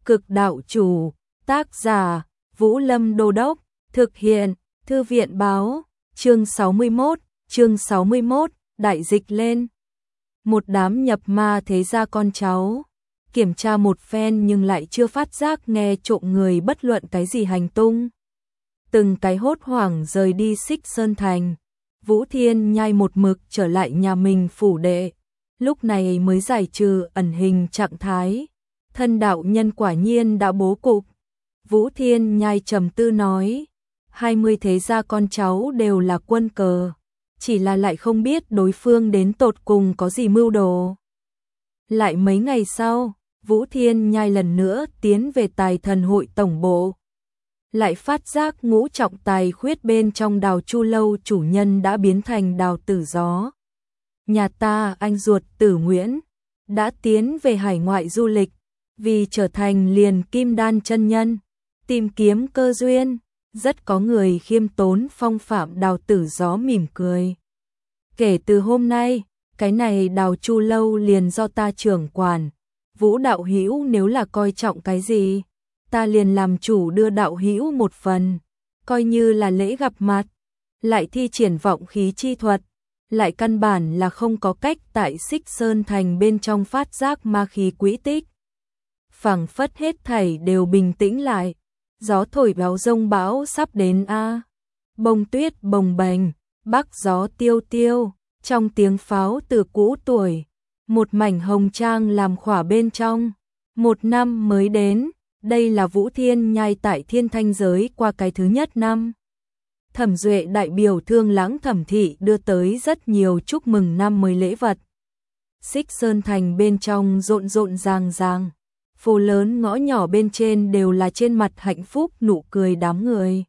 Cực đạo chủ, tác giả, Vũ Lâm Đô Đốc, thực hiện, Thư viện báo, chương 61, đại dịch lên. Một đám nhập ma thế gia con cháu, kiểm tra một phen nhưng lại chưa phát giác nghe trộm người bất luận cái gì hành tung. Từng cái hốt hoảng rời đi Xích Sơn Thành, Vũ Thiên Nhai một mực trở lại nhà mình phủ đệ, lúc này mới giải trừ ẩn hình trạng thái. Thân đạo nhân quả nhiên đã bố cục. Vũ Thiên Nhai trầm tư nói, 20 thế gia con cháu đều là quân cờ, chỉ là lại không biết đối phương đến tột cùng có gì mưu đồ. Lại mấy ngày sau, Vũ Thiên Nhai lần nữa tiến về Tài Thần hội tổng bộ. Lại phát giác ngũ trọng tài khuyết bên trong Đào Chu lâu chủ nhân đã biến thành Đào Tử Gió. Nhà ta anh ruột Tử Nguyễn đã tiến về hải ngoại du lịch, vì trở thành liền kim đan chân nhân, tìm kiếm cơ duyên, rất có người khiêm tốn phong phạm. Đào Tử Gió mỉm cười. Kể từ hôm nay, cái này Đào Chu lâu liền do ta trưởng quản. Vũ đạo hữu nếu là coi trọng cái gì, ta liền làm chủ đưa đạo hữu một phần, coi như là lễ gặp mặt. Lại thi triển vọng khí chi thuật, lại căn bản là không có cách tại Xích Sơn Thành bên trong phát giác ma khí quỹ tích. Phảng phất hết thảy đều bình tĩnh lại, gió thổi báo rông bão sắp đến a. Bông tuyết bồng bềnh, bắc gió tiêu tiêu, trong tiếng pháo từ cũ tuổi, một mảnh hồng trang làm khỏa bên trong. Một năm mới đến, đây là Vũ Thiên Nhai tại Thiên Thanh giới qua cái thứ nhất năm. Thẩm Duệ đại biểu Thương Lãng Thẩm thị đưa tới rất nhiều chúc mừng năm mới lễ vật. Xích Sơn Thành bên trong rộn rộn ràng ràng, phố lớn ngõ nhỏ bên trên đều là trên mặt hạnh phúc nụ cười đám người.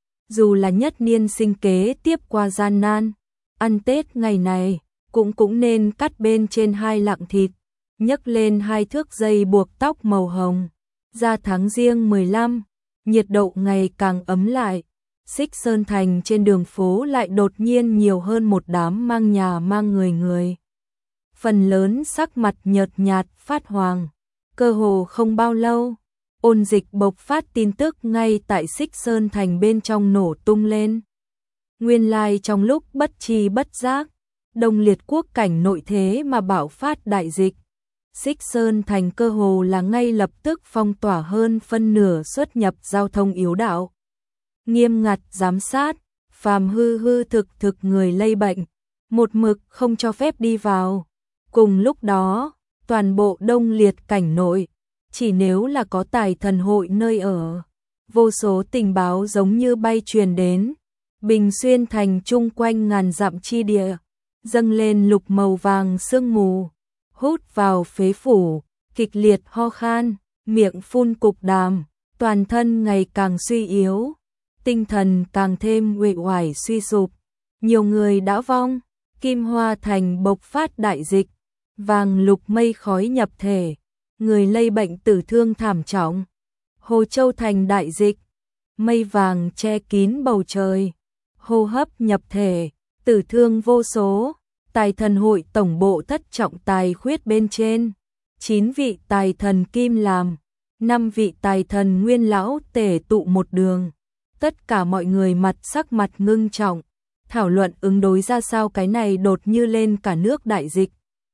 Dù là nhất niên sinh kế tiếp qua gian nan, ăn Tết ngày này cũng nên cắt bên trên 2 lạng thịt, nhấc lên 2 thước dây buộc tóc màu hồng. Ra tháng Giêng 15, nhiệt độ ngày càng ấm lại. Xích Sơn Thành trên đường phố lại đột nhiên nhiều hơn một đám mang nhà mang người. Phần lớn sắc mặt nhợt nhạt phát hoàng. Cơ hồ không bao lâu, ôn dịch bộc phát tin tức ngay tại Xích Sơn Thành bên trong nổ tung lên. Nguyên lai trong lúc bất tri bất giác, Đông Liệt quốc cảnh nội thế mà bạo phát đại dịch. Xích Sơn Thành cơ hồ là ngay lập tức phong tỏa hơn phân nửa xuất nhập giao thông yếu đạo. Nghiêm ngặt giám sát, phàm hư thực người lây bệnh, một mực không cho phép đi vào. Cùng lúc đó, toàn bộ Đông Liệt cảnh nội, chỉ nếu là có Tài Thần hội nơi ở, vô số tình báo giống như bay truyền đến. Bình Xuyên Thành chung quanh ngàn dặm chi địa, dâng lên lục màu vàng sương mù, hút vào phế phủ, kịch liệt ho khan, miệng phun cục đàm, toàn thân ngày càng suy yếu, tinh thần càng thêm uể oải suy sụp. Nhiều người đã vong. Kim Hoa Thành bộc phát đại dịch, vàng lục mây khói nhập thể, người lây bệnh tử thương thảm trọng. Hồ Châu Thành đại dịch, mây vàng che kín bầu trời, hô hấp nhập thể, tử thương vô số. Tài Thần hội tổng bộ thất trọng tài khuyết bên trên, 9 vị tài thần kim làm, 5 vị tài thần nguyên lão tề tụ một đường. Tất cả mọi người sắc mặt ngưng trọng, thảo luận ứng đối ra sao cái này đột như lên cả nước đại dịch.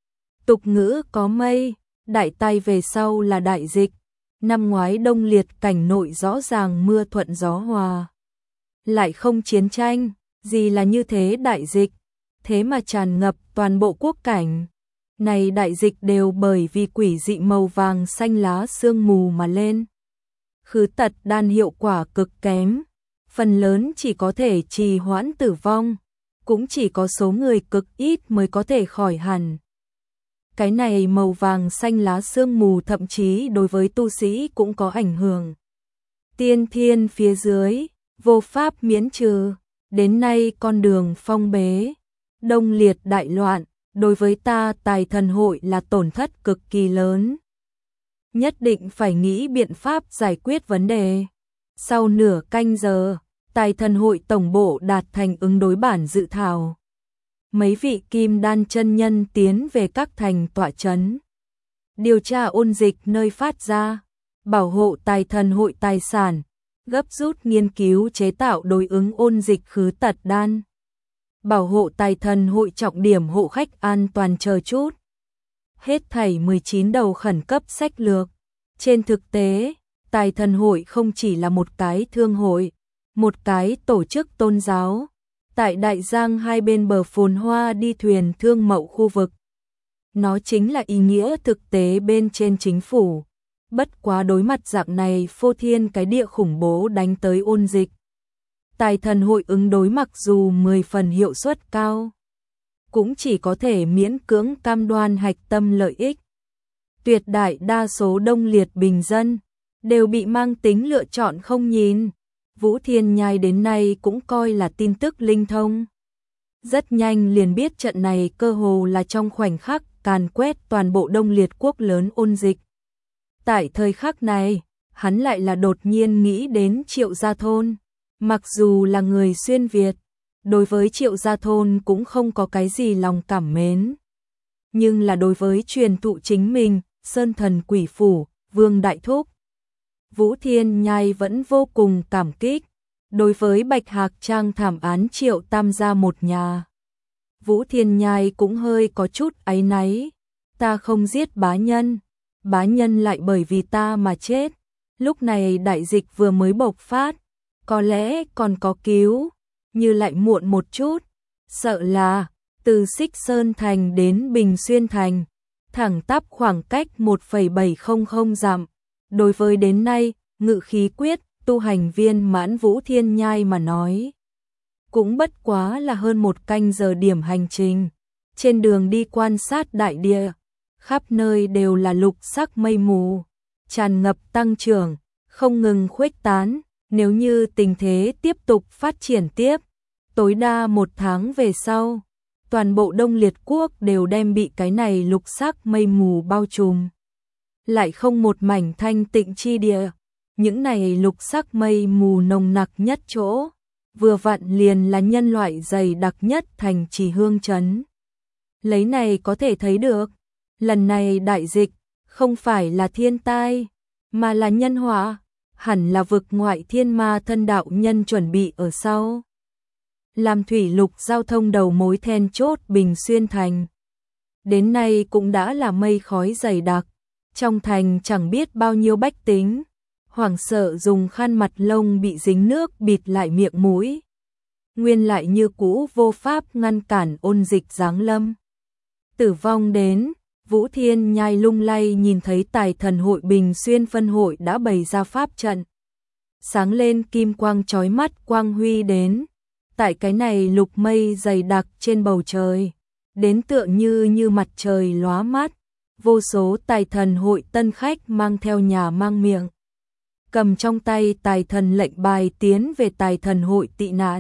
Tục ngữ có mây, đại tai về sau là đại dịch. Năm ngoái Đông Liệt cảnh nội rõ ràng mưa thuận gió hòa, lại không chiến tranh, gì là như thế đại dịch, thế mà tràn ngập toàn bộ quốc cảnh. Này đại dịch đều bởi vì quỷ dị màu vàng xanh lá sương mù mà lên. Khứ tật đan hiệu quả cực kém, phần lớn chỉ có thể trì hoãn tử vong, cũng chỉ có số người cực ít mới có thể khỏi hẳn. Cái này màu vàng xanh lá sương mù thậm chí đối với tu sĩ cũng có ảnh hưởng. Tiên thiên phía dưới, vô pháp miễn trừ, đến nay con đường phong bế. Đông Liệt đại loạn, đối với ta Tài Thần hội là tổn thất cực kỳ lớn. Nhất định phải nghĩ biện pháp giải quyết vấn đề. Sau nửa canh giờ, Tài Thần hội tổng bộ đạt thành ứng đối bản dự thảo. Mấy vị kim đan chân nhân tiến về các thành tọa trấn, điều tra ôn dịch nơi phát ra. bảo hộ tài thần hội tài sản, gấp rút nghiên cứu chế tạo đối ứng ôn dịch khứ tật đan, bảo hộ tài thần hội trọng điểm hộ khách an toàn chờ chút. Hết thảy 19 đầu khẩn cấp sách lược. Trên thực tế, tài thần hội không chỉ là một cái thương hội, một cái tổ chức tôn giáo. Tại Đại Giang hai bên bờ phồn hoa đi thuyền thương mậu khu vực. Nó chính là ý nghĩa thực tế bên trên chính phủ. Bất quá đối mặt dạng này phô thiên cái địa khủng bố đánh tới ôn dịch. Tài thần hội ứng đối mặc dù 10 phần hiệu suất cao, cũng chỉ có thể miễn cưỡng cam đoan hạch tâm lợi ích. Tuyệt đại đa số đông liệt bình dân đều bị mang tính lựa chọn không nhìn. Vũ Thiên Nhai đến nay cũng coi là tin tức linh thông. Rất nhanh liền biết trận này cơ hồ là trong khoảnh khắc càn quét toàn bộ đông liệt quốc lớn ôn dịch. Tại thời khắc này, hắn lại là đột nhiên nghĩ đến Triệu Gia Thôn. Mặc dù là người xuyên Việt, đối với Triệu Gia Thôn cũng không có cái gì lòng cảm mến. Nhưng là đối với truyền thụ chính mình, Sơn Thần Quỷ Phủ, Vương Đại Thúc, Vũ Thiên Nhai vẫn vô cùng cảm kích. Đối với Bạch Hạc Trang thảm án Triệu Tam gia một nhà, Vũ Thiên Nhai cũng hơi có chút áy náy. Ta không giết bá nhân lại bởi vì ta mà chết. Lúc này đại dịch vừa mới bộc phát, có lẽ còn có cứu, như lại muộn một chút. Sợ là, từ Xích Sơn Thành đến Bình Xuyên Thành, thẳng tắp khoảng cách 1,700 dặm. Đối với đến nay, ngự khí quyết, tu hành viên mãn Vũ Thiên Nhai mà nói, cũng bất quá là hơn 1 canh giờ điểm hành trình. Trên đường đi quan sát đại địa, khắp nơi đều là lục sắc mây mù, tràn ngập tăng trưởng, không ngừng khuếch tán. Nếu như tình thế tiếp tục phát triển tiếp, tối đa 1 tháng về sau, toàn bộ Đông Liệt quốc đều đem bị cái này lục sắc mây mù bao trùm. Lại không một mảnh thanh tịnh chi địa. Những này lục sắc mây mù nồng nặc nhất chỗ, vừa vặn liền là nhân loại dày đặc nhất thành Trì Hương trấn. Lấy này có thể thấy được, lần này đại dịch không phải là thiên tai, mà là nhân họa, hẳn là vực ngoại thiên ma thân đạo nhân chuẩn bị ở sau. Làm thủy lục giao thông đầu mối then chốt Bình Xuyên Thành, đến nay cũng đã là mây khói dày đặc, trong thành chẳng biết bao nhiêu bách tính hoảng sợ dùng khăn mặt lông bị dính nước bịt lại miệng mũi. Nguyên lại như cũ vô pháp ngăn cản ôn dịch giáng lâm. Tử vong đến, Vũ Thiên Nhai lung lay nhìn thấy Tài Thần hội Bình Xuyên phân hội đã bày ra pháp trận. Sáng lên kim quang chói mắt quang huy đến. Tại cái này lục mây dày đặc trên bầu trời, đến tựa như mặt trời lóa mắt. Vô số Tài Thần hội tân khách mang theo nhà mang miệng, cầm trong tay Tài Thần lệnh bài tiến về Tài Thần hội tị nạn.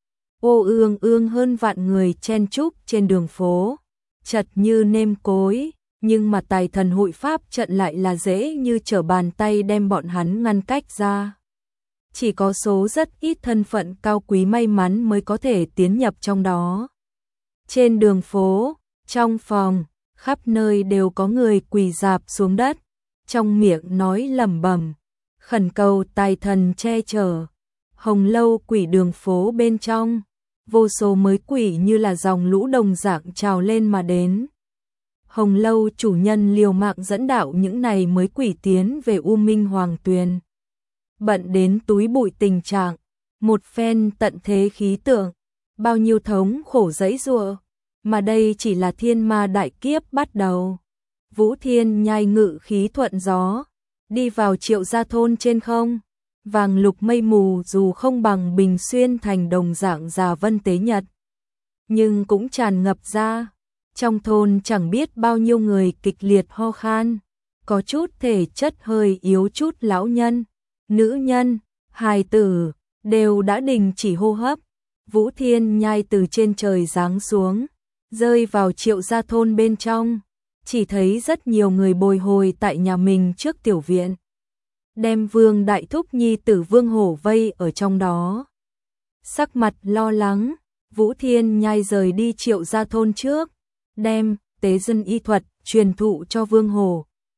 Ô ương ương hơn vạn người chen chúc trên đường phố, chật như nêm cối, nhưng mà Tài Thần hội pháp trận lại là dễ như trở bàn tay đem bọn hắn ngăn cách ra. Chỉ có số rất ít thân phận cao quý may mắn mới có thể tiến nhập trong đó. Trên đường phố, trong phòng, khắp nơi đều có người quỳ rạp xuống đất, trong miệng nói lẩm bẩm, khẩn cầu Tài Thần che chở. Hồng lâu quỷ đường phố bên trong, vô số mới quỷ như là dòng lũ đồng dạng trào lên mà đến. Hồng lâu chủ nhân liều mạng dẫn đạo những này mới quỷ tiến về U Minh Hoàng Tuyền. Bận đến túi bụi tình trạng, một phen tận thế khí tượng, bao nhiêu thống khổ dẫy giụa, mà đây chỉ là thiên ma đại kiếp bắt đầu. Vũ Thiên Nhai ngự khí thuận gió, đi vào Triệu Gia thôn trên không. Vàng lục mây mù dù không bằng Bình Xuyên Thành đồng dạng già vân tế nhật, nhưng cũng tràn ngập ra. Trong thôn chẳng biết bao nhiêu người kịch liệt ho khan, có chút thể chất hơi yếu chút lão nhân, nữ nhân, hài tử, đều đã đình chỉ hô hấp. Vũ Thiên Nhai từ trên trời giáng xuống, rơi vào Triệu Gia thôn bên trong, chỉ thấy rất nhiều người bồi hồi tại nhà mình trước tiểu viện, đem Vương Đại Thúc nhi tử Vương Hổ vây ở trong đó. Sắc mặt lo lắng, Vũ Thiên Nhai rời đi Triệu Gia thôn trước, đem tế dân y thuật truyền thụ cho Vương Hổ.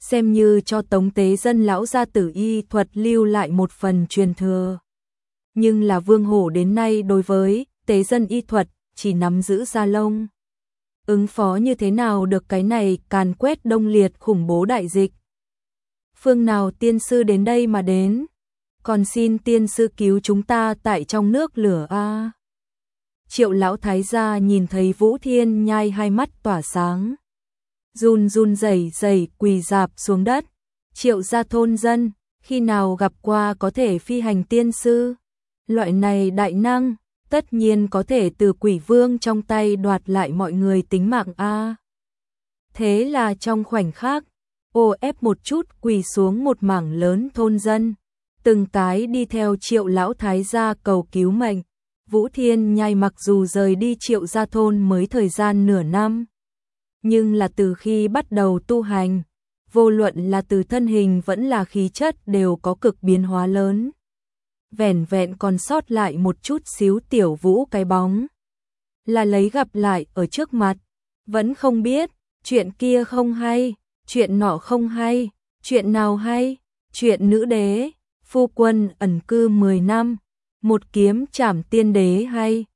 xem như cho Tống Tế Dân lão gia tử y thuật lưu lại một phần truyền thừa. Nhưng là Vương Hổ đến nay đối với Tế Dân y thuật chỉ nắm giữ da lông. Ứng phó như thế nào được cái này càn quét đông liệt khủng bố đại dịch? Phương nào tiên sư đến đây mà đến? Còn xin tiên sư cứu chúng ta tại trong nước lửa a. Triệu lão thái gia nhìn thấy Vũ Thiên Nhai hai mắt tỏa sáng, run run rẩy rẩy quỳ rạp xuống đất. Triệu gia thôn dân, khi nào gặp qua có thể phi hành tiên sư? Loại này đại năng, tất nhiên có thể từ quỷ vương trong tay đoạt lại mọi người tính mạng a. Thế là trong khoảnh khắc, ô ép một chút quỳ xuống một mảng lớn thôn dân, từng cái đi theo Triệu lão thái gia cầu cứu mệnh. Vũ Thiên Nhai mặc dù rời đi Triệu gia thôn mới thời gian nửa năm, nhưng là từ khi bắt đầu tu hành, vô luận là từ thân hình vẫn là khí chất đều có cực biến hóa lớn. Vẻn vẹn còn sót lại một chút xíu tiểu Vũ cái bóng, là lấy gặp lại ở trước mặt, vẫn không biết, chuyện kia không hay, chuyện nọ không hay, chuyện nào hay, chuyện nữ đế, phu quân ẩn cư 10 năm, một kiếm trảm tiên đế hay,